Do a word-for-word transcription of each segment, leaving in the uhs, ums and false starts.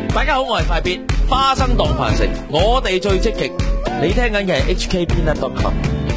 大家好，我係快必花生當飯食，我哋最積極。你聽緊嘅係 H K Peanut dot com。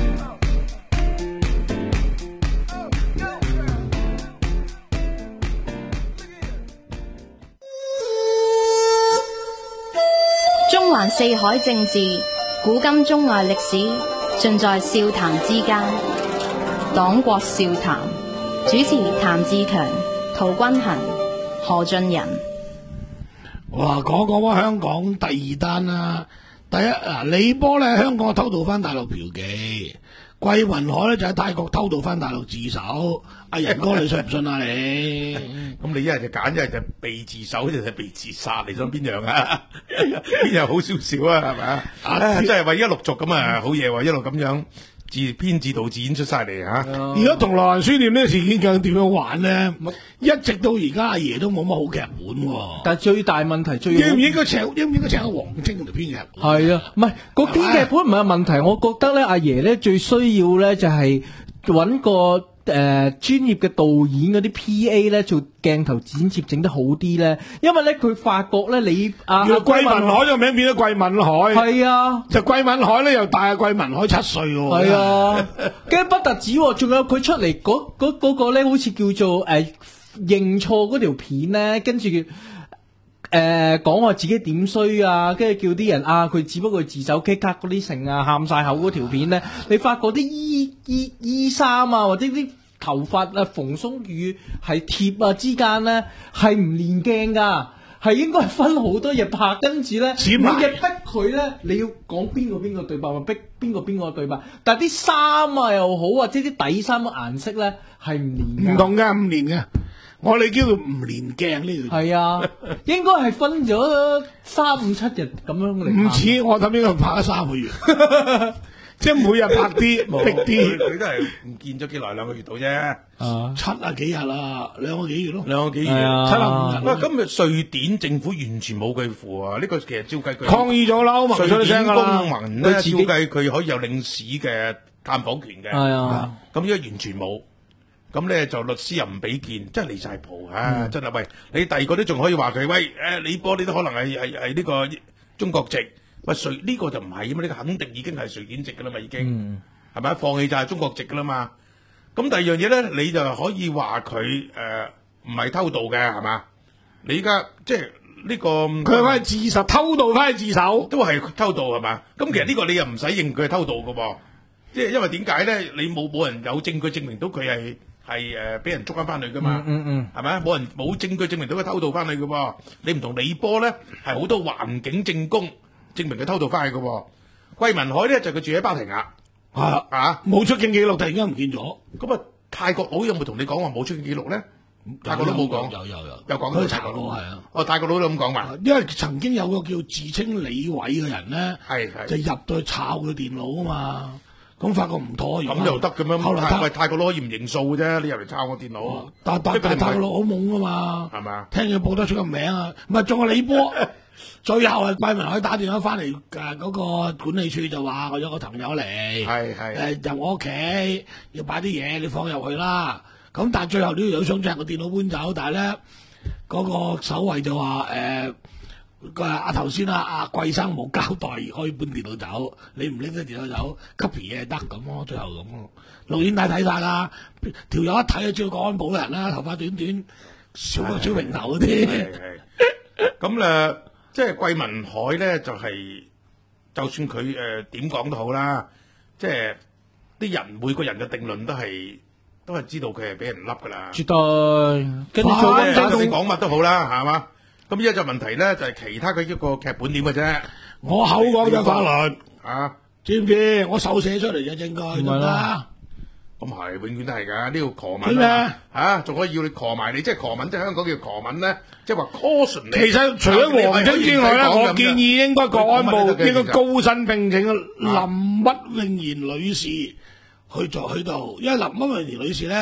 中環四海政治，古今中外歷史，盡在笑談之間。黨國笑談，主持譚志強、陶君行、何俊仁。 哇，講講翻香港第二單啦。第一嗱，李波咧香港偷渡翻大陸嫖妓，桂雲海咧就喺泰國偷渡翻大陸自首。阿仁哥，你信唔信啊你？ 咁你一係就揀，一係就被自首，一係就被自殺，你想邊樣啊？邊樣好少少啊？係咪啊？啊，真係話而家陸續咁啊，好嘢喎！一路咁樣自編自導自演出晒嚟吓。 而家銅鑼灣書店呢個事件究竟點樣玩咧？一直到而家阿爺都冇乜好劇本喎。 但係最大問題最應唔應該請應唔應該請阿黃晶嚟編劇？ 係啊，唔係個編劇本唔係問題，我覺得咧阿爺咧最需要咧就係揾個。誒，專、呃、業嘅導演嗰啲 P A 咧做鏡頭剪接整得好啲咧，因為咧佢發覺咧你啊， 桂文海個名變咗桂敏海， 係啊， 就桂敏海咧又大阿桂文海七歲喎， 係啊，跟不特止，仲有佢出嚟嗰嗰嗰個咧，好似叫做誒、呃、認錯嗰條片咧，跟住誒講話自己點衰啊，跟住叫啲人啊，佢只不過自首 K 卡嗰啲成啊，喊晒口嗰條片咧，你發覺啲衣衣衣衫啊，或者啲頭髮啊蓬鬆與係貼啊之間咧係唔連鏡噶，係應該係分好多嘢拍，跟住咧你嘅逼佢咧，你要講邊個邊個對白，咪逼邊個邊個對白，但係啲衫啊又好啊，即係啲底衫嘅顏色咧係唔連， 唔同嘅唔連嘅。我哋叫做唔連鏡呢條， 係啊，應該係分咗三五七日咁樣嚟。 唔似我諗應該拍咗三個月，即係每日拍啲逼啲， 佢都係唔見咗幾耐，兩個月到啫。 啊，七啊幾日啦，兩個幾月咯， 兩個幾月， 啊、 七啊五日。 喂，今日瑞典政府完全冇佢符啊！呢、這個其實照計佢抗議咗啦，歐盟出咗聲噶啦。 公民咧，照計佢可以有領事嘅探訪權嘅。 係啊， 咁而家完全冇。咁咧就律師又唔俾見，真係離晒譜啊！嗯、真係喂，你第二個都仲可以話佢喂，誒李波你都可能係係係呢個中國籍，喂瑞呢、這個就唔係啊嘛，呢、這個肯定已經係瑞典籍噶啦嘛，已經係咪、嗯、放棄就係中國籍噶啦嘛。咁第二樣嘢咧，你就可以話佢誒唔係偷渡嘅係嘛？你依家即係呢、這個佢係自首偷渡翻去自首， 都係偷渡係嘛？咁其實呢個你又唔使認佢係偷渡噶噃，即係因為點解咧？你冇冇人有證據證明到佢係。係誒，俾、呃、人捉翻翻去噶嘛？嗯嗯，係咪？冇人冇證據證明到佢偷渡翻去噶喎。你唔同李波咧，係好多環境證供證明佢偷渡翻去噶。桂民海咧就佢、是、住喺芭提雅， 啊啊，冇出境記錄，突然間唔見咗。 咁啊，泰國佬有冇同你講話冇出境記錄咧？泰國佬冇講， 有有有， 有講到泰國佬係啊。哦，泰國佬都咁講嘛？ 因為曾經有個叫自稱李偉嘅人咧， 係係就入到去抄佢電腦啊嘛。咁發覺唔妥， 咁又得咁樣？ 後來泰泰國佬可以唔認數嘅啫，你入嚟抄我電腦。 哦、但但但泰國佬好懵噶嘛，係嘛？聽佢報得出個名啊，唔係仲有李波。最後係桂民海打電話翻嚟，誒、呃、嗰、那個管理處就話我有個朋友嚟，係係誒入我屋企要擺啲嘢，你放入去啦。咁但係最後呢條友想將個電腦搬走，但係咧嗰個守衛就話誒。呃個阿頭先啊，阿桂生冇交代可以搬電腦走，你唔拎啲電腦走 copy 嘢得咁咯，最後咁咯。錄影帶睇晒啦，條友一睇就知道國安部嘅人啦，頭髮短短，小個小平頭嗰啲。 咁誒，即係桂民海咧，就係、是、就算佢誒點講都好啦，即係啲人每個人嘅定論都係都係知道佢係俾人笠噶啦。絕對，跟住做咩？你講乜都好啦，係嘛？咁依家就問題咧，就係、是、其他嘅一個劇本點嘅啫。 我口講咗法律啊， 知唔知？我手寫出嚟嘅證據，得啦。 咁係永遠都係㗎，呢個誑文啊，嚇仲可以要你誑埋你，即係誑文，即係香港叫誑文咧，即係話 caution 你。其實除咗黃晶之外咧，我建議應該國安部應該高薪聘請林屈穎妍女士去做去到，因為林屈穎妍女士咧。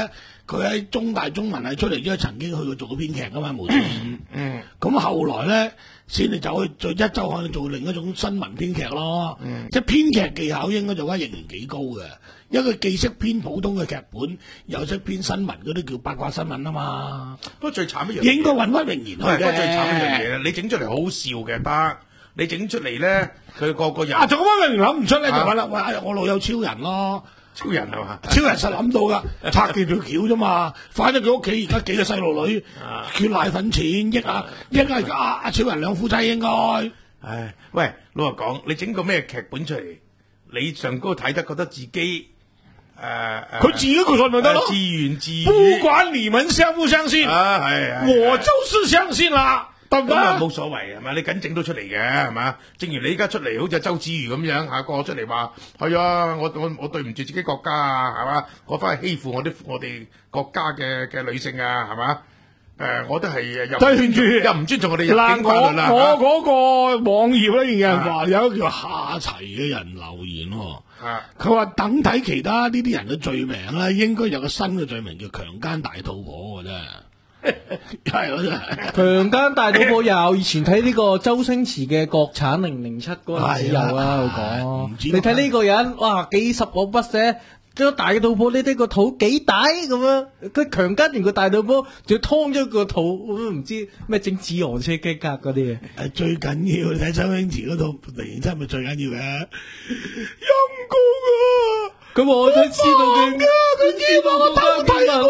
佢喺中大中文系出嚟之後，曾經去過做過編劇噶嘛，無線。嗯。咁後來咧，先至走去做一週刊做另一種新聞編劇咯。嗯。即係編劇技巧應該做得仍然幾高嘅，因為佢既識編普通嘅劇本，又識編新聞嗰啲叫八卦新聞啊嘛。 不過最慘一樣嘢， 應該揾屈榮賢去嘅。 不過最慘一樣嘢，你整出嚟好好笑嘅得，你整出嚟咧，佢個個人啊，仲屈榮賢諗唔出咧，就揾啦，喂，我老友超人咯。 超人係嘛？ 超人實諗到噶，拆住條橋啫嘛。反正佢屋企而家幾個細路女缺奶粉錢，益啊益啊阿阿超人兩夫妻應該。 唉，喂，老實講，你整個咩劇本出嚟？你上高睇得覺得自己誒誒， 佢自己個信咪得咯？ 自言自語， 不管你們相不相信， 啊係係， 我就是相信啦。 咁啊冇所謂係咪？你緊整到出嚟嘅係嘛？正如你而家出嚟，好似周子瑜咁樣嚇，個出嚟話係啊，我我我對唔住自己國家啊，係嘛？我翻去欺負我啲我哋國家嘅嘅女性啊，係嘛？誒，我都係又對唔住， 又唔尊重我哋入境法律啦。 我我嗰個網頁咧，有人話有一個叫下齊嘅人留言喎，佢話等睇其他呢啲人嘅罪名咧，應該有個新嘅罪名叫強姦大肚婆嘅啫。係我真係強姦大肚婆有，以前睇呢個周星馳嘅國產零零七嗰陣時有啦，佢講。你睇呢個人，哇，幾十個筆寫，將大肚婆呢啲個肚幾大咁樣，佢強姦完個大肚婆，仲要劏咗個肚，唔知咩整紫河車機格嗰啲嘢。 誒，最緊要你睇周星馳嗰套零零七咪最緊要嘅，陰公啊！ 咁我都知道嘅， 佢知道我偷睇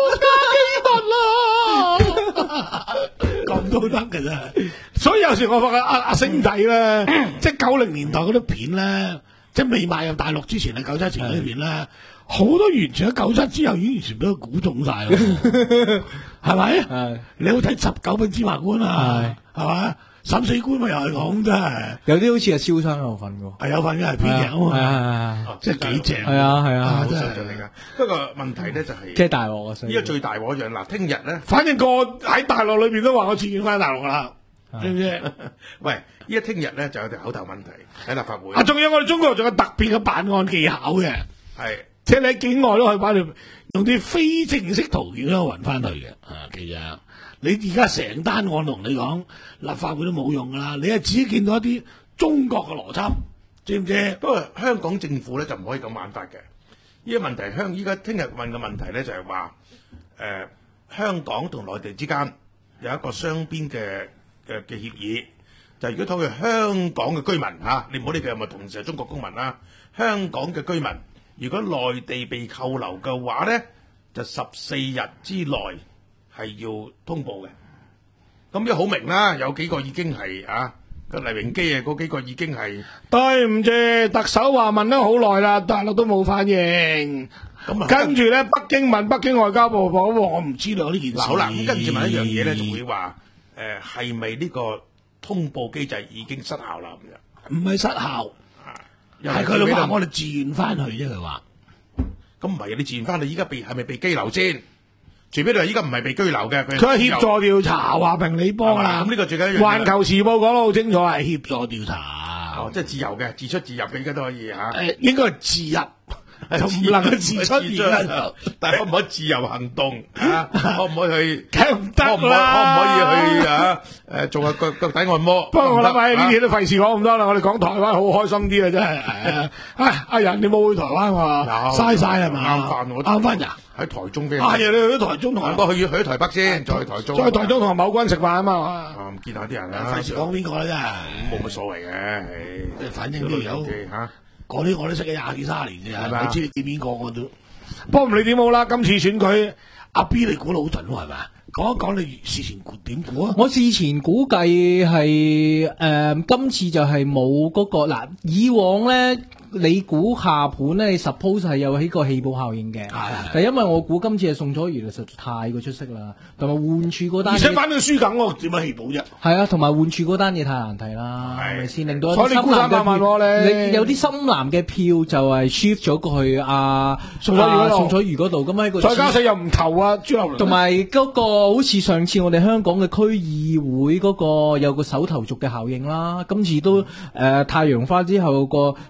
國家機密啦，咁都得嘅啫。所以有時我發覺阿阿星仔咧，即係九零年代嗰啲片咧，即係未賣入大陸之前啊，九七前嗰啲片咧，好多完全喺九七之後已經完全俾佢估中晒咯，係咪？係你好睇十九品芝麻官啊，係嘛？審死官咪又係講真係， 有啲好似係蕭生有份嘅， 係有份嘅係編劇啊嘛， 係係係， 即係幾正， 係啊係啊， 好想像嚟噶。不過問題咧就係， 即係大鑊啊！ 依家最大鑊一樣嗱，聽日咧， 反正個喺大陸裏邊都話我自願翻大陸啦，知唔知？ 喂，依家聽日咧就有條口頭問題喺立法會。 啊，仲有我哋中國仲有特別嘅辦案技巧嘅， 係， 即係你喺境外都可以把你用啲非正式途徑都揾翻去嘅，啊，其實。你而家成單案同你講，立法會都冇用噶啦，你係只見到一啲中國嘅邏輯，知唔知？ 不過香港政府咧就唔可以咁玩法嘅。呢個問題香依家聽日問嘅問題咧就係話，誒香港同內地之間有一個雙邊嘅嘅嘅協議，就係如果討論香港嘅居民嚇，你唔好理佢係咪同時係中國公民啦，香港嘅居民如果內地被扣留嘅話咧，就十四日之內係要通報嘅，咁一好明啦，有幾個已經係啊，個黎榮基啊，嗰幾個已經係對唔住，特首話問咗好耐啦，大陸都冇反應。咁跟住咧，北京問北京外交部講，我唔知道呢件事。 好啦，咁跟住問一樣嘢咧，就會話誒係咪呢個通報機制已經失效啦？咁樣唔係失效，係佢哋話我哋自願翻去啫。佢話咁唔係你自願翻去，依家被係咪被拘留先？除非你話依家唔係被拘留嘅，佢係協助調查，話評理幫啦。咁呢個最緊要。 環球時報講得好清楚，係協助調查。 哦，即係自由嘅，自出自入嘅，依家都可以嚇。 誒，應該係自入。就唔能夠自出自入， 但係可唔可以自由行動啊？可唔可以去？ 梗唔得啦！ 可唔可可唔可以去啊？誒，做下腳腳底按摩。 不過我諗喺呢啲嘢都費事講咁多啦。我哋講台灣好開心啲啊，真係。啊，阿仁你冇去台灣喎？嘥晒係嘛？ 啱翻我啱翻呀！ 喺台中邊？ 係啊，你去咗台中同我去去咗台北先，再去台中。 再去台中同某君食飯啊嘛。 啊，見下啲人啦。 費事講邊個啦，真係。 冇乜所謂嘅， 反正都有嚇。 嗰啲我都識咗廿幾卅年啫，係咪？你知你見邊個我都。不過唔理點好啦，今次選舉阿 B 你估得好準喎，係咪？講一講你事前估點估啊？ 我事前估計係誒、呃，今次就係冇嗰個嗱，以往咧你估下盤咧，你 suppose 係有起個氣泡效應嘅，但係因為我估今次係宋楚瑜實在太過出色啦，同埋換處嗰單， 而且反正輸緊喎，點樣氣泡啫？ 係啊，同埋換處嗰單嘢太難睇啦，係咪先？令到所以你估三百萬喎你， 你有啲深藍嘅票就係 shift 咗過去啊宋楚瑜嗰度，宋楚瑜嗰度咁喺個， 再加上又唔投啊朱立倫， 同埋嗰個好似上次我哋香港嘅區議會嗰個有個手頭族嘅效應啦，今次都誒、呃、太陽花之後個手頭族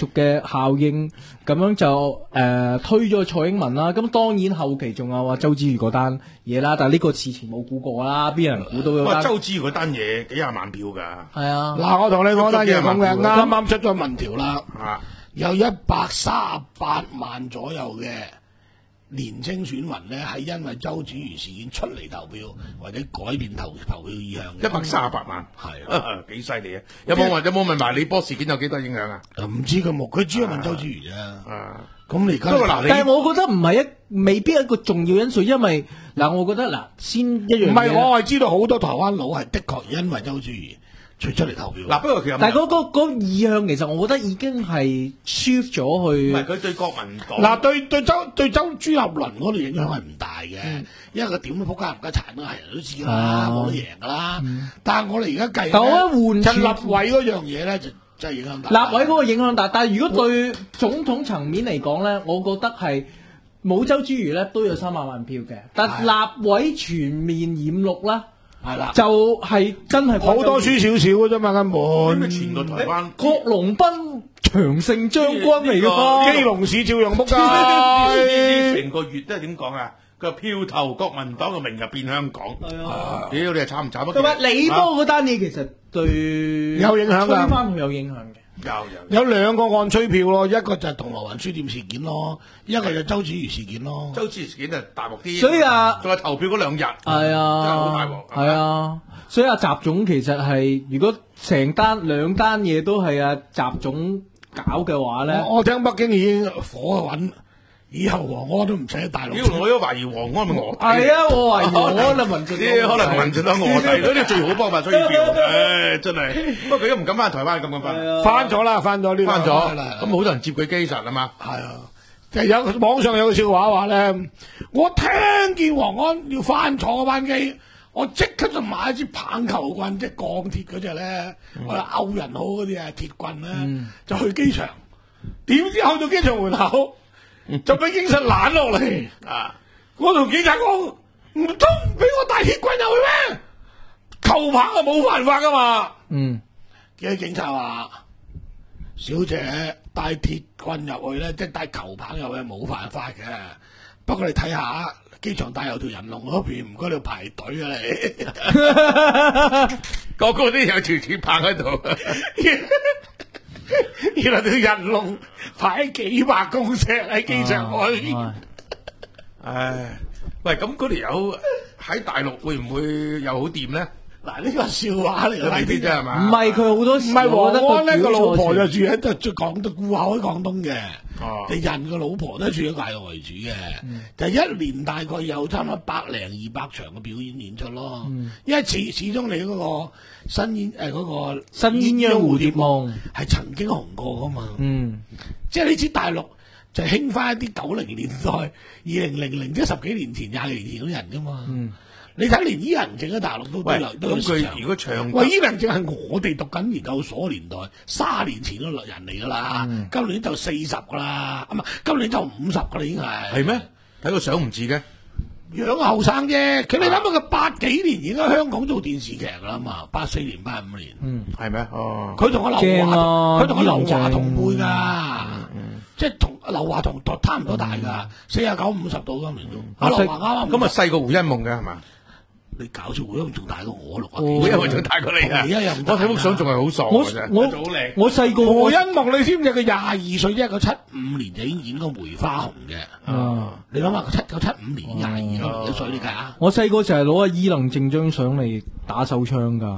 續嘅效應，咁樣就誒、呃、推咗蔡英文啦。咁當然後期仲有話周子瑜嗰單嘢啦，但係呢個事前冇估過啦，邊有人估到有單？ 哇！周子瑜嗰單嘢幾廿萬票㗎。 係啊， 嗱，我同你講單嘢咁嘅，啱啱出咗民調啦， 啊， 有一百三十八萬左右嘅年青選民咧，係因為周子瑜事件出嚟投票或者改變投投票意向嘅。 一百三十八萬， 係啊， 幾犀利啊！有冇問有冇問埋李波事件有幾多影響啊？ 唔知佢冇，佢主要問周子瑜啫。 啊， 咁你而家不過嗱， 但係我覺得唔係一未必一個重要因素，因為嗱，我覺得嗱，先一樣嘢。 唔係，我係知道好多台灣佬係的確因為周子瑜出出嚟投票。 嗱，不過其實但係嗰嗰嗰意向其實我覺得已經係 shift 咗去。 唔係佢對國民黨嗱，對對周對周朱立倫嗰度影響係唔大嘅， 嗯、 因為佢點都仆街唔家殘都係人都知啦，冇、啊、得贏噶啦。嗯、但係我哋而家計， 但我覺得換就立委嗰樣嘢咧，就真係影響大。 立委嗰個影響大，但係如果對總統層面嚟講咧，我覺得係冇周子瑜咧都有三百萬票嘅，但立委全面染綠啦。 係啦， 就係真係好多輸少少嘅啫嘛，根本。 全個台灣， 郭龍斌長勝將軍嚟㗎， 基隆市照樣仆街。 成個月都係點講啊？佢話票投國民黨嘅名就變香港。係啊，屌你係慘唔慘啊？ 同埋李波嗰單嘢其實對有影響㗎， 吹翻佢有影響嘅。 有有有兩個案吹票咯，一個就係銅鑼灣書店事件咯，一個就係周子瑜事件咯。 周子瑜事件係大鑊啲， 所以啊， 仲係投票嗰兩日， 係啊， 真係好大鑊。 係啊，所以阿習總其實係如果成單兩單嘢都係阿習總搞嘅話咧， 我聽北京已經火滾。以後黃安都唔使喺大陸。 屌，我都懷疑黃安咪臥底。 係啊，我懷疑黃安啊，民進啲可能民進黨臥底，嗰啲最好方法追票。唉，真係。不過佢都唔敢翻台灣，咁咁翻。 翻咗啦，翻咗呢個。 翻咗。咁好多人接佢機實啊嘛。 係啊，就有網上有個笑話話咧，我聽見黃安要翻坐嗰班機，我即刻就買一支棒球棍，即係鋼鐵嗰隻咧，我哋勾人好嗰啲啊鐵棍咧，就去機場。點知去到機場門口，就俾警察攔落嚟啊！我同警察講，唔通俾我帶鐵棍入去咩？球棒係冇犯法噶嘛？ 嗯， 嘅警察話：小姐帶鐵棍入去咧，即係帶球棒入去冇犯法嘅。不過你睇下機場大有條人龍嗰邊，唔該你排隊啊你， 個個都有條鐵棒喺度。 原來條人龍排幾百公尺喺機場外面。 啊、 唉，喂，咁嗰條友喺大陸會唔會又好掂咧？ 嗱，呢個笑話嚟㗎， 呢啲啫係嘛？ 唔係佢好多時， 唔係黃安咧個老婆就住住喺度，住廣東戶口喺廣東嘅。 哦， 你人個老婆都住喺大陸為主嘅，嗯、就一年大概有差唔多百零二百場嘅表演演出咯。嗯、因為始始終你嗰個新鴛誒嗰個新鴛鴦蝴蝶夢係曾經紅過噶嘛。 嗯， 即係你知大陸就興翻一啲九零年代、二零零零即係十幾年前、廿年前嗰啲人噶嘛。嗯。你睇連伊人靜喺大陸都都有都有市場。 如果唱， 喂，伊人靜係我哋讀緊研究所年代，卅年前嗰類人嚟噶啦，嗯、今年就四十噶啦，唔係今年就五十噶啦，已經係。 係咩？睇個相唔似嘅， 樣後生啫。佢你諗下，佢八幾年已經喺香港做電視劇噶啦嘛，八四年、八五年。嗯， 係咩？哦， 佢同阿劉華，佢同阿劉華同輩噶， 嗯嗯、 即係同劉華同差唔多大噶，四十九、五十到今年都。阿劉華啱啱咁啊，細過胡因夢嘅係嘛？ 你搞笑，胡因夢仲大過我六啊幾， 胡因夢仲大過你啊！我睇幅相仲係好傻嘅啫， 我好靚。 我細個胡因夢，你知唔知佢廿二歲啫？佢七五年就已經演過梅花紅嘅。啊！你諗下，佢七九七五年廿二歲幾歲你計下？ 我細個就係攞阿伊能靜張相嚟打手槍㗎。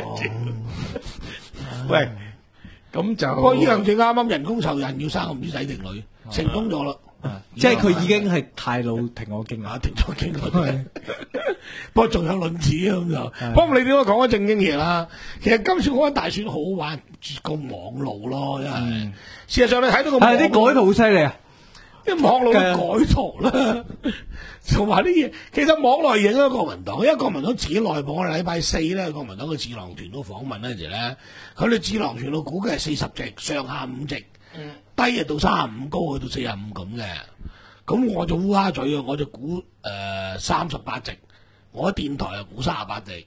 喂，咁就不過伊能靜啱啱人工受孕要生個唔知仔定女，成功咗啦。 即係佢已經係太老停我經啊， 停咗經啦。不過仲有論子咁就，不過你點解講緊正經嘢啦？其實今次嗰間大選好玩，個網路咯，因為事實上你睇到個係啲改圖好犀利啊！ 啲網路改圖啦，同埋啲嘢，其實網內影咗國民黨，因為國民黨自己內部，我哋禮拜四咧，國民黨嘅智囊團都訪問嗰陣時咧，佢哋智囊團度估計係四十席，上下五席。嗯、低啊到三十五，高去到四十五咁嘅，咁我就烏鴉嘴啊，我就估誒三十八席，我喺電台啊估三十八席，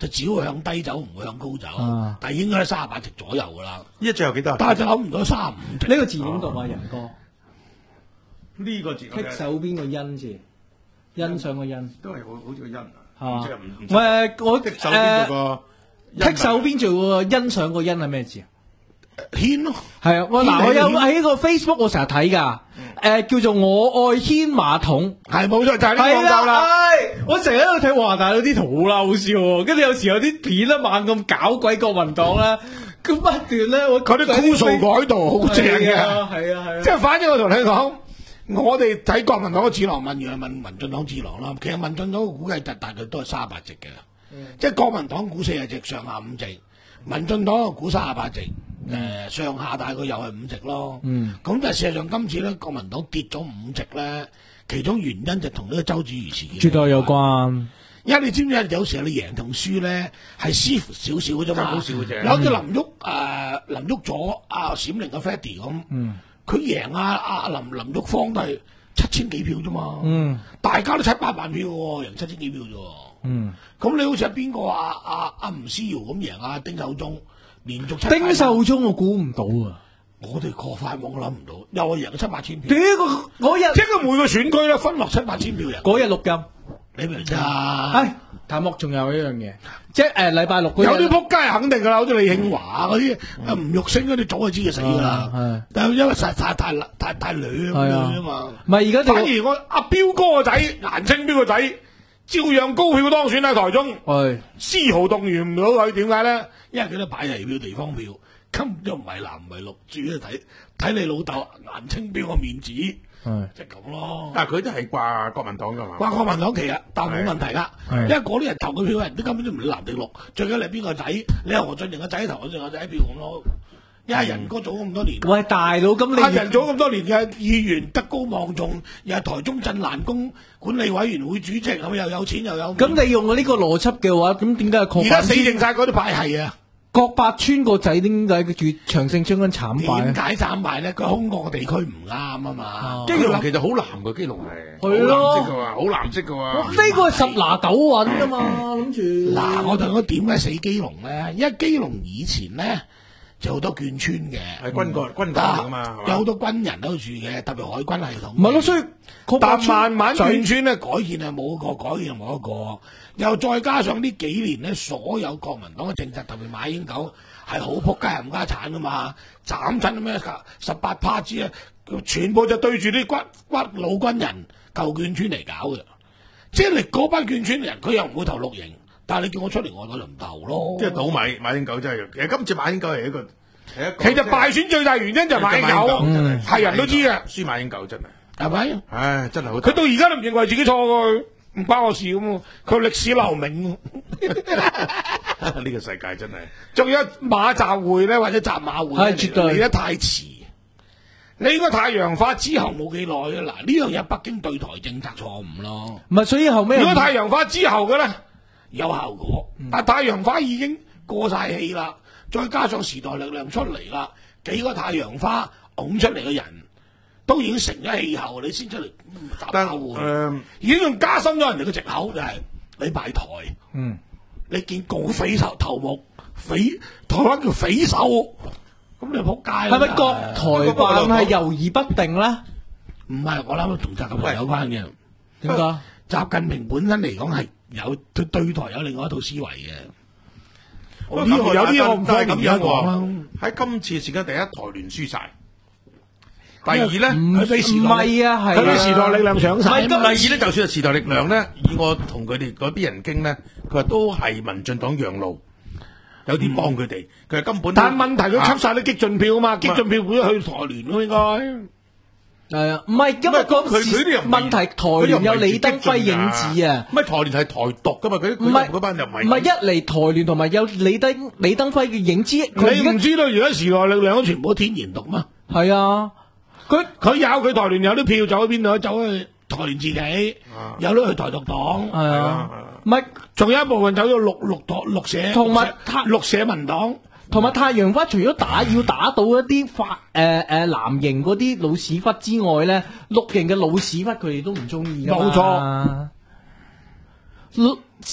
就只會向低走，唔會向高走。 啊、 但係應該係三十八席左右㗎啦。 依家最後幾多？ 但係就諗唔到三十五席。 呢個字點讀啊，仁哥？ 呢個字剔手邊個欣字？欣賞個欣都係好好似個欣啊。 係即係唔唔誒，我剔手邊個剔手邊做個欣賞個欣係咩字啊？ 軒咯， 係啊，我嗱我有喺個 Facebook 我成日睇噶，誒叫做我愛軒馬桶， 係冇錯就係呢個廣告啦。 我成日喺度睇，哇！但係有啲圖好啦，好笑喎。跟住有時有啲片咧猛咁搞鬼國民黨啦，咁不斷咧我佢啲枯燥改道好正嘅， 係啊係啊。 即係反正我同你講，我哋睇國民黨嘅智囊問完係問民進黨智囊啦。其實民進黨估計大大概都係三十八席嘅，即係國民黨估四十席，上下五席，民進黨估三十八席。誒、呃、上下大概又係五席咯，咁、嗯、但係事實上今次咧國民黨跌咗五席咧，其中原因就同呢個周子瑜事件絕對有關。 因為你知唔知有時候你贏同輸咧係視乎少少嘅啫嘛， 好少嘅啫。 有啲林旭誒林旭左阿閃靈嘅 Freddy 咁，佢、嗯、贏阿阿林林旭芳都係七千幾票啫嘛，嗯、大家都七八萬票喎，贏七千幾票啫。咁、嗯、你好似係邊個阿阿阿吳思瑤咁贏阿丁守中？連續七丁秀中我估唔到啊！ 我哋過快網諗唔到，又係贏七八千票。 屌個嗰日， 即係每個選區咧分落七八千票人。 嗰日錄音， 你明唔明啊？ 唉，譚幕仲有一樣嘢，即係誒禮拜六嗰日有啲撲街係肯定噶啦，好似李慶華嗰啲、阿吳玉星嗰啲，早就知佢死噶啦。但係因為實在太太太亂咁樣啊嘛。 唔係而家， 反而我阿彪哥個仔顏清標個仔，照樣高票當選喺台中， 係絲毫動員唔到佢，點解咧？因為佢都擺嚟票地方票，根本就唔係藍唔係綠，主要睇睇你老豆顏清標個面子，即係咁咯。 但係佢都係掛國民黨噶嘛？ 掛國民黨旗啊，但係冇問題噶，因為嗰啲人投佢票嘅人都根本都唔理藍定綠，最緊係邊個仔，你係何俊仁個仔投何俊仁個仔票咁咯。因為人哥做咁多年， 喂大佬咁你人做咁多年嘅議員，德高望重，又係台中鎮瀾宮管理委員會主席，咁又有錢又有。 咁你用我呢個邏輯嘅話，咁點解而家死剩晒嗰啲派系啊？ 郭百川個仔點解佢住長勝將軍慘敗？ 點解慘敗咧？佢空降嘅地區唔啱啊嘛。 基隆其實好藍嘅，基隆係係咯， 好藍色嘅喎，好藍色嘅喎。 呢個係十拿九穩噶嘛，諗住。 嗱，我同佢點解死基隆咧？因為基隆以前咧。就好多眷村嘅， 係軍國軍國嚟㗎嘛， 有好多軍人都住嘅，特別海軍系統。 唔係咯，所以但慢慢眷村咧改建係冇一個，改建冇一個，又再加上呢幾年咧，所有國民黨嘅政策，特別馬英九係好撲街冚家產㗎嘛，斬親咩十八趴子啊，全部就對住啲骨骨老軍人舊眷村嚟搞嘅，即係你嗰班眷村人，佢又唔會投綠營。但係你叫我出嚟，我就唔投咯。 即係倒米馬英九真係，其實今次馬英九係一個係一個。 其實敗選最大原因就係馬英九，係人都知嘅。 輸馬英九真係， 係咪？ 唉，真係好。 佢到而家都唔認為自己錯嘅，唔關我事咁。佢歷史留名。 呢個世界真係。 仲有馬習會咧，或者習馬會咧， 絕對嚟得太遲。你應該太陽花之後冇幾耐啊！嗱，呢樣嘢北京對台政策錯誤咯。 唔係，所以後尾如果太陽花之後嘅咧？有效果，但太陽花已經過晒氣啦，再加上時代力量出嚟啦，幾個太陽花拱出嚟嘅人都已經成咗氣候，你先出嚟打交換，呃、已經用加深咗人哋嘅藉口，就係、是、你賣台，嗯，你見共匪頭頭目，匪台灣叫匪首，咁你仆街， 係咪國台辦係猶豫不定咧？ 唔係，我諗同習近平有關嘅， 點解？ 習近平本身嚟講係。有對對台有另外一套思維嘅， 有啲有啲我唔方便咁樣講。喺今次事件第一，台聯輸晒；第二咧， 唔係啊，係佢啲時代力量搶晒。 第二咧，就算係時代力量咧，以我同佢哋嗰啲人傾咧，佢話都係民進黨讓路，有啲幫佢哋。佢話根本， 但問題佢吸晒啲激進票啊嘛，激進票會去台聯咯應該。 係啊，唔係，因為嗰佢佢啲問題，台聯有李登輝影子啊， 乜台聯係台獨噶嘛？佢唔係嗰班就唔係， 唔係一嚟台聯同埋有李登李登輝嘅影子， 你唔知道而家時代力量全部天然獨嗎？ 係啊，佢佢有佢台聯有啲票走去邊度？走去台聯自己，有啲去台獨黨， 係啊，唔係， 仲有一部分走咗綠綠黨綠社， 同埋綠社民黨。 同埋太陽花除咗打要打到一啲法誒誒藍營嗰啲老屎忽之外咧，綠營嘅老屎忽佢哋都唔中意㗎嘛。 冇錯， 台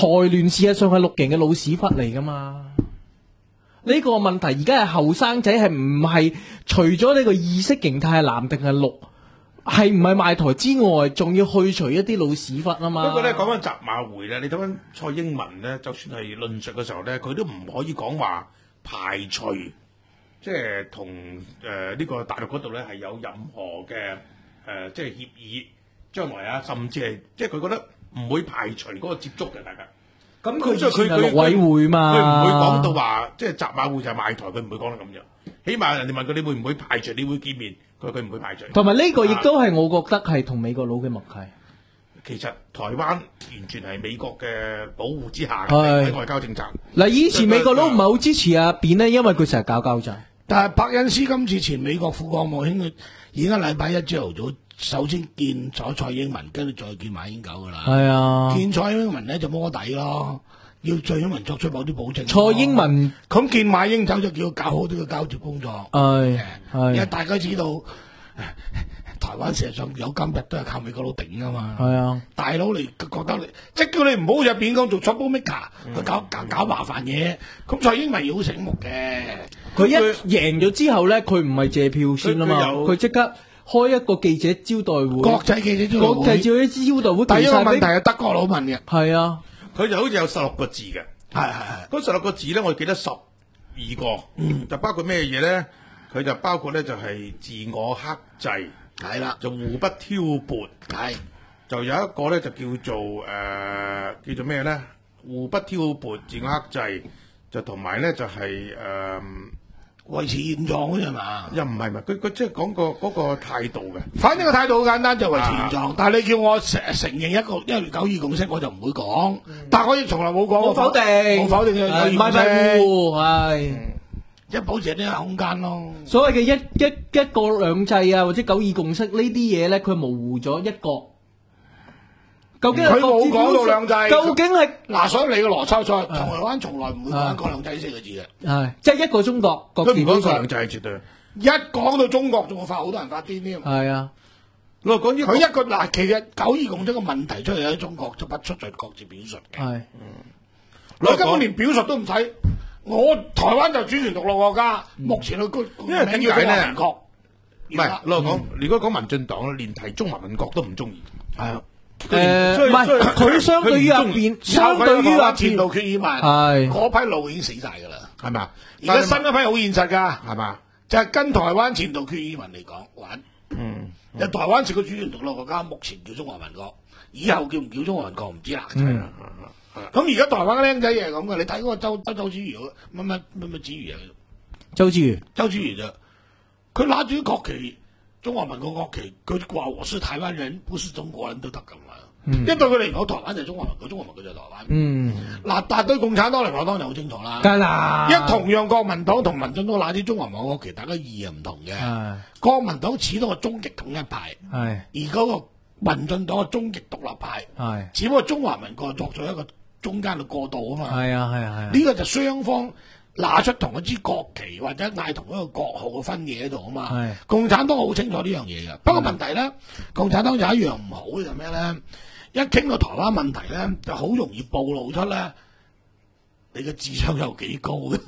財聯事實上係綠營嘅老屎忽嚟噶嘛？呢、這個問題而家係後生仔係唔係除咗呢個意識形態係藍定係綠，係唔係賣台之外，仲要去除一啲老屎忽啊嘛？ 不過咧講翻習馬會咧，你睇翻蔡英文咧，就算係論述嘅時候咧，佢都唔可以講話排除，即係同誒呢個大陸嗰度咧係有任何嘅誒、呃、即係協議，將來啊，甚至係即係佢覺得唔會排除嗰個接觸嘅大家。 咁佢所以佢佢陸委會嘛， 佢唔會講到話即係習馬會就係賣台，佢唔會講得咁樣。起碼人哋問佢你會唔會排除你會見面，佢佢唔會排除。 同埋呢個亦都係我覺得係同美國佬嘅默契。 其實台灣完全係美國嘅保護之下嘅外交政策。 嗱，以前美國佬唔係好支持阿扁呢，因為佢成日搞交際。 但係伯恩斯今次前美國副國務卿，而家禮拜一朝頭早首先見咗蔡英文，跟住再見馬英九噶啦。係啊，見蔡英文咧就摸底咯，要蔡英文作出某啲保證。蔡英文咁見馬英九就叫佢搞好呢個交接工作。係係，因為大家知道台灣事實上有今日都係靠美國佬頂噶嘛。係啊，大佬你覺得你即係叫你唔好入邊講做 troublemaker，去搞搞搞麻煩嘢。咁蔡英文要好醒目嘅，佢一贏咗之後咧，佢唔係借票先啊嘛，佢即刻開一個記者招待會，國際記者招待會，國際記者招待會。第一個問題係德國佬問嘅，係啊， 佢就好似有十六個字嘅，係係係。嗰十六個字咧，我記得十二個，嗯，就包括咩嘢咧？佢就包括咧就係自我克制，係啦，就互不挑撥，係，就有一個咧就叫做誒、呃、叫做咩咧？互不挑撥，自我克制，就同埋咧就係、是、誒。呃維持現狀嗰啲係嘛？ 又唔係咪？佢佢即係講個嗰個態度嘅。 反正個態度好簡單，就維持現狀。但係你叫我承承認一個一月九二共識，我就唔會講。但係我亦從來冇講過冇否定， 冇否定嘅九二共識。 唔係係即係保持呢個空間咯。 所謂嘅一一一國兩制啊，或者九二共識呢啲嘢咧，佢模糊咗一國。究竟佢冇講到兩制， 究竟係嗱，所以你嘅邏輯錯，台灣從來唔會講一國兩制四個字嘅， 係即係一個中國，各自表述。 兩制絕對。 一講到中國，仲會發好多人發癲添。 係啊， 我講佢一個嗱，其實九二共識嘅問題出嚟喺中國，就不出在各自表述嘅。係，我根本連表述都唔使。我台灣就主權獨立國家，目前嘅居因為點解咧？ 民國唔係，我講如果講民進黨咧，連提中華民國都唔中意。係啊。 誒，唔係佢相對於入邊，相對於入前途決議文，係嗰批路已經死晒噶啦，係咪？而家新一批好現實噶，係嘛？就係跟台灣前途決議文嚟講玩，嗯，就台灣是個主權獨立國家，目前叫中華民國，以後叫唔叫中華民國唔知啦。咁而家台灣嘅僆仔又係咁嘅，你睇嗰個周周周子瑜，乜乜乜乜子瑜啊？ 周子瑜， 周子瑜就佢拿住國旗。中華民國國旗，佢話我是台灣人，不是中國人都得噶嘛？嗯，因為對佢嚟講，台灣就係中華民國，中華民國就係台灣。嗯，嗱，但係對共產黨嚟講，當然好清楚啦。梗啦，一同樣國民黨同民進黨拿啲中華民國國旗，大家意義唔同嘅。係，國民黨始終係終極統一派，係，而嗰個民進黨係終極獨立派，係，只不過中華民國作咗一個中間嘅過渡啊嘛。係啊，係啊，係啊，呢個就雙方。拿出同一支國旗或者嗌同一個國號嘅分野喺度啊嘛，共產黨好清楚呢樣嘢嘅。不過問題咧，共產黨有一樣唔好嘅就咩咧？一傾到台灣問題咧，就好容易暴露出咧你嘅智商有幾高嘅。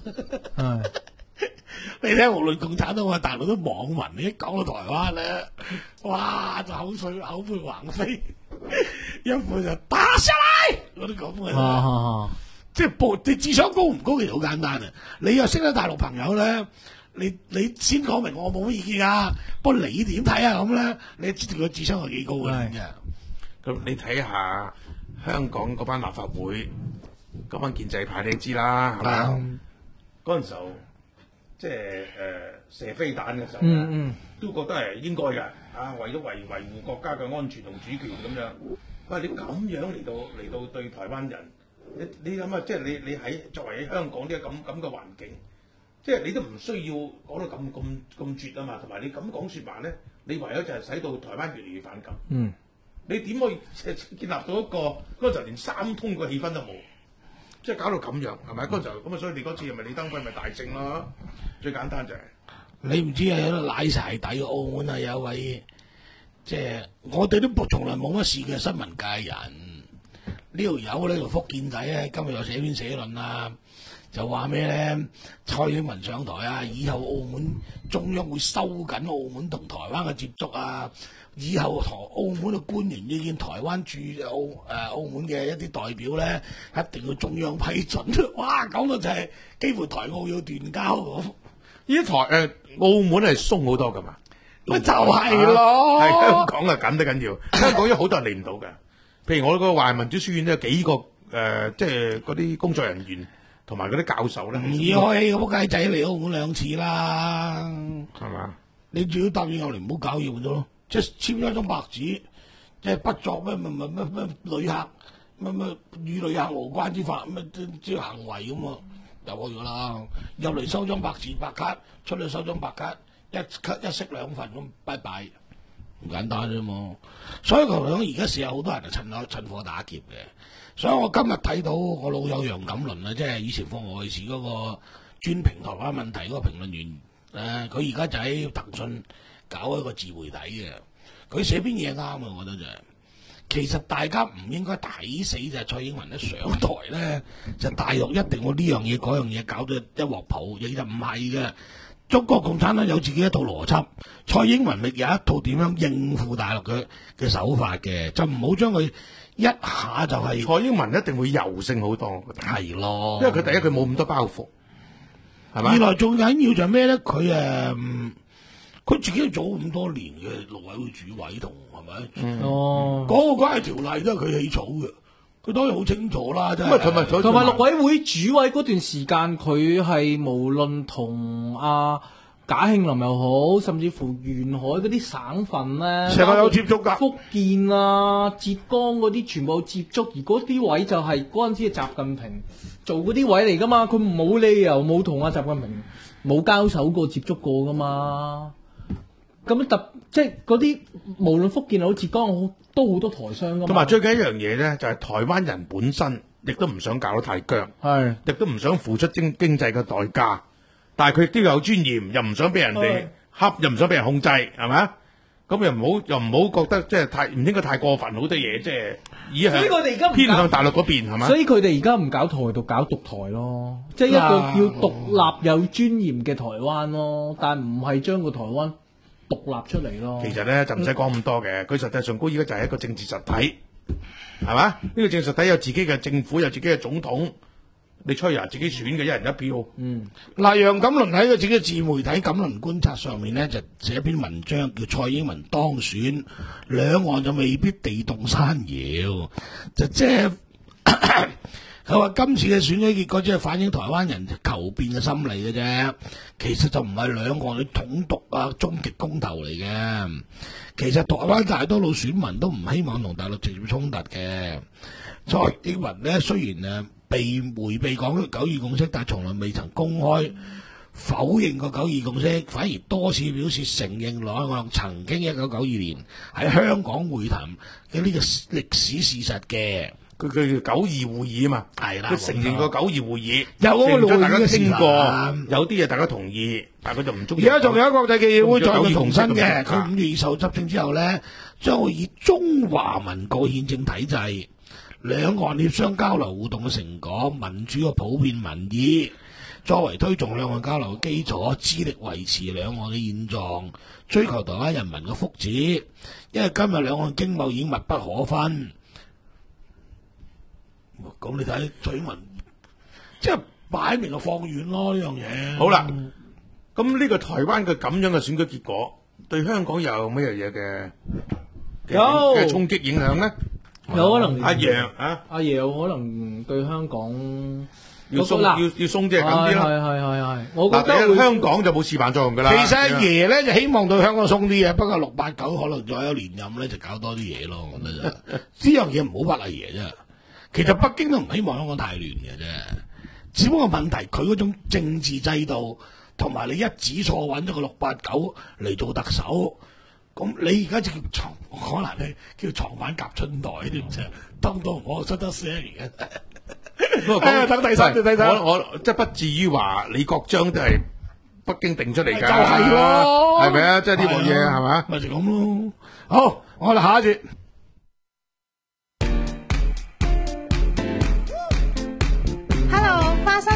你睇無論共產黨啊，大陸啲網民，你一講到台灣咧，哇就口水口沫橫飛，一副就打上嚟嗰啲咁嘅。即係報你智商高唔高其實好簡單啊！你又識得大陸朋友咧，你你先講明我冇乜意見啊，不過你點睇啊咁咧？你知道佢智商係幾高嘅？ 咁你睇下香港嗰班立法會嗰班建制派，你知啦，係嘛？嗰陣時候即係誒射飛彈嘅時候，嗯嗯，都覺得係應該嘅啊，為咗維維護國家嘅安全同主權咁樣。喂，你咁樣嚟到嚟到對台灣人？你你諗下，即係你你喺作為喺香港呢個咁咁嘅環境，即係你都唔需要講到咁咁咁絕啊嘛，同埋你咁講説話咧，你唯有就係使到台灣越嚟越反感。嗯，你點可以建立到一個嗰陣時連三通嘅氣氛都冇，即係搞到咁樣係咪？嗰陣時咁啊，所以你嗰次係咪李登輝咪大勝咯？最簡單就係、是、 你唔知啊，喺度舐晒底澳門啊有位即係我哋都從來冇乜事嘅新聞界人。 呢條友呢條福建仔咧，今日又寫篇社論啊，就話咩咧？蔡英文上台啊，以後澳門中央會收緊澳門同台灣嘅接觸啊，以後台澳門嘅官員要見台灣駐澳誒、呃、澳門嘅一啲代表咧，一定要中央批准。哇！講到就係幾乎台澳要斷交咁。 呢啲台誒、呃、澳門係鬆好多噶嘛？ 咪就係咯， 係香港啊緊得緊要，香港有好多人嚟唔到嘅。譬如我個華人民主書院都有幾個誒、呃，即係嗰啲工作人員同埋嗰啲教授咧。唔易開氣，個仆街仔嚟澳門兩次啦，係嘛？ 你仲要答應我哋唔好搞嘢咗咯，即係簽咗一張白紙，即係不作咩咩咩咩咩旅客咩咩與旅客無關之法咩即係行為咁啊，就可以啦。入嚟收張白紙白卡，出嚟收張白卡，一一式兩份咁，拜拜。唔簡單啫嘛，所以佢講而家時候好多人係趁火趁火打劫嘅，所以我今日睇到我老友楊錦麟啊，即係以前放外視嗰個專評台灣問題嗰個評論員，誒佢而家就喺騰訊搞一個自媒體嘅，佢寫篇嘢啱啊，我覺得就係、是，其實大家唔應該睇死就係蔡英文一上台咧，就大陸一定會呢樣嘢嗰樣嘢搞到一鑊泡，亦就唔係嘅。中國共產黨有自己一套邏輯，蔡英文亦有一套點樣應付大陸嘅嘅手法嘅，就唔好將佢一下就係、是、 蔡英文一定會柔性好多， 係咯， 因為佢第一佢冇咁多包袱，係嘛？ 二來仲緊要就係咩咧？佢誒，佢、嗯、自己做咁多年嘅陸委會主委同係咪？哦，嗰個關係條例都係佢起草嘅。佢當然好清楚啦，真係。同埋同埋陸委會主委嗰段時間，佢係無論同阿賈慶林又好，甚至乎沿海嗰啲省份咧， 成日有接觸㗎。 福建啊、浙江嗰啲全部有接觸，而嗰啲位就係嗰陣時嘅習近平做嗰啲位嚟㗎嘛，佢冇理由冇同阿習近平冇交手過、接觸過㗎嘛。咁特即係嗰啲無論福建好、浙江好，都好多台商㗎嘛。 同埋最緊一樣嘢咧，就係、是、台灣人本身亦都唔想搞得太僵，係亦都唔想付出經經濟嘅代價，但係佢亦都有尊嚴，又唔想俾人哋恰，又唔想俾人控制，係咪啊？咁又唔好又唔好覺得即係太唔應該太過分，好多嘢即係以向偏向大陸嗰邊係咪？ 所以佢哋而家唔搞台獨，搞獨台咯，即係一個叫獨立有尊嚴嘅台灣咯，但唔係將個台灣獨立出嚟咯。 其實咧就唔使講咁多嘅，佢實際上高而家就係一個政治實體，係嘛？呢個政治實體有自己嘅政府，有自己嘅總統，你吹啊自己選嘅一人一票。嗯， 嗱，楊錦麟喺佢自己嘅自媒體《錦麟觀察》上面咧，就寫一篇文章叫蔡英文當選，兩岸就未必地動山搖，就即係佢話今次嘅選舉結果只係反映台灣人求變嘅心理嘅啫，其實就唔係兩岸嘅統獨啊終極公投嚟嘅。其實台灣大多數選民都唔希望同大陸直接衝突嘅。蔡英文咧雖然誒被迴避講九二共識，但係從來未曾公開否認過九二共識，反而多次表示承認兩岸曾經一九九二年喺香港會談嘅呢個歷史事實嘅。 佢佢叫九二會議啊嘛，係啦，佢承認過九二會議， 有嗰個大家傾過，有啲嘢大家同意，但係佢就唔中意。 而家仲有一個國際記者會再重申嘅，佢五月二十號執政之後咧，將會以中華民國憲政體制、兩岸協商交流互動嘅成果、民主嘅普遍民意，作為推動兩岸交流嘅基礎，致力維持兩岸嘅現狀，追求台灣人民嘅福祉。因為今日兩岸經貿已經密不可分。咁你睇蔡英文，即係擺明就放軟咯呢樣嘢。 好啦，咁呢個台灣嘅咁樣嘅選舉結果，對香港有咩嘢嘅有嘅衝擊影響咧？ 有可能阿爺啊， 阿爺有可能對香港要鬆要要鬆啲係咁啲咯。 係係係係，我覺得香港就冇示範作用噶啦。 其實阿爺咧就希望對香港鬆啲嘅，不過六八九可能再有連任咧就搞多啲嘢咯。我覺得呢樣嘢唔好屈阿爺啫。其實北京都唔希望香港太亂嘅啫，只不過問題佢嗰種政治制度同埋你一指錯揾咗個六八九嚟做特首，咁你而家就叫床，可能你叫床板夾春袋啲唔知，當當我出得聲嘅。 誒，等第三，第三，我我即係不至於話李國章都係北京定出嚟㗎，就係咯，係咪啊？即係呢部嘢係嘛？ 咪就咁咯。好，我哋下一節。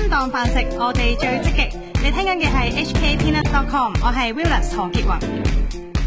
餐當飯食，我哋最積極。你聽緊嘅係 H K Peanut dot com， 我係 Willis 何潔雲。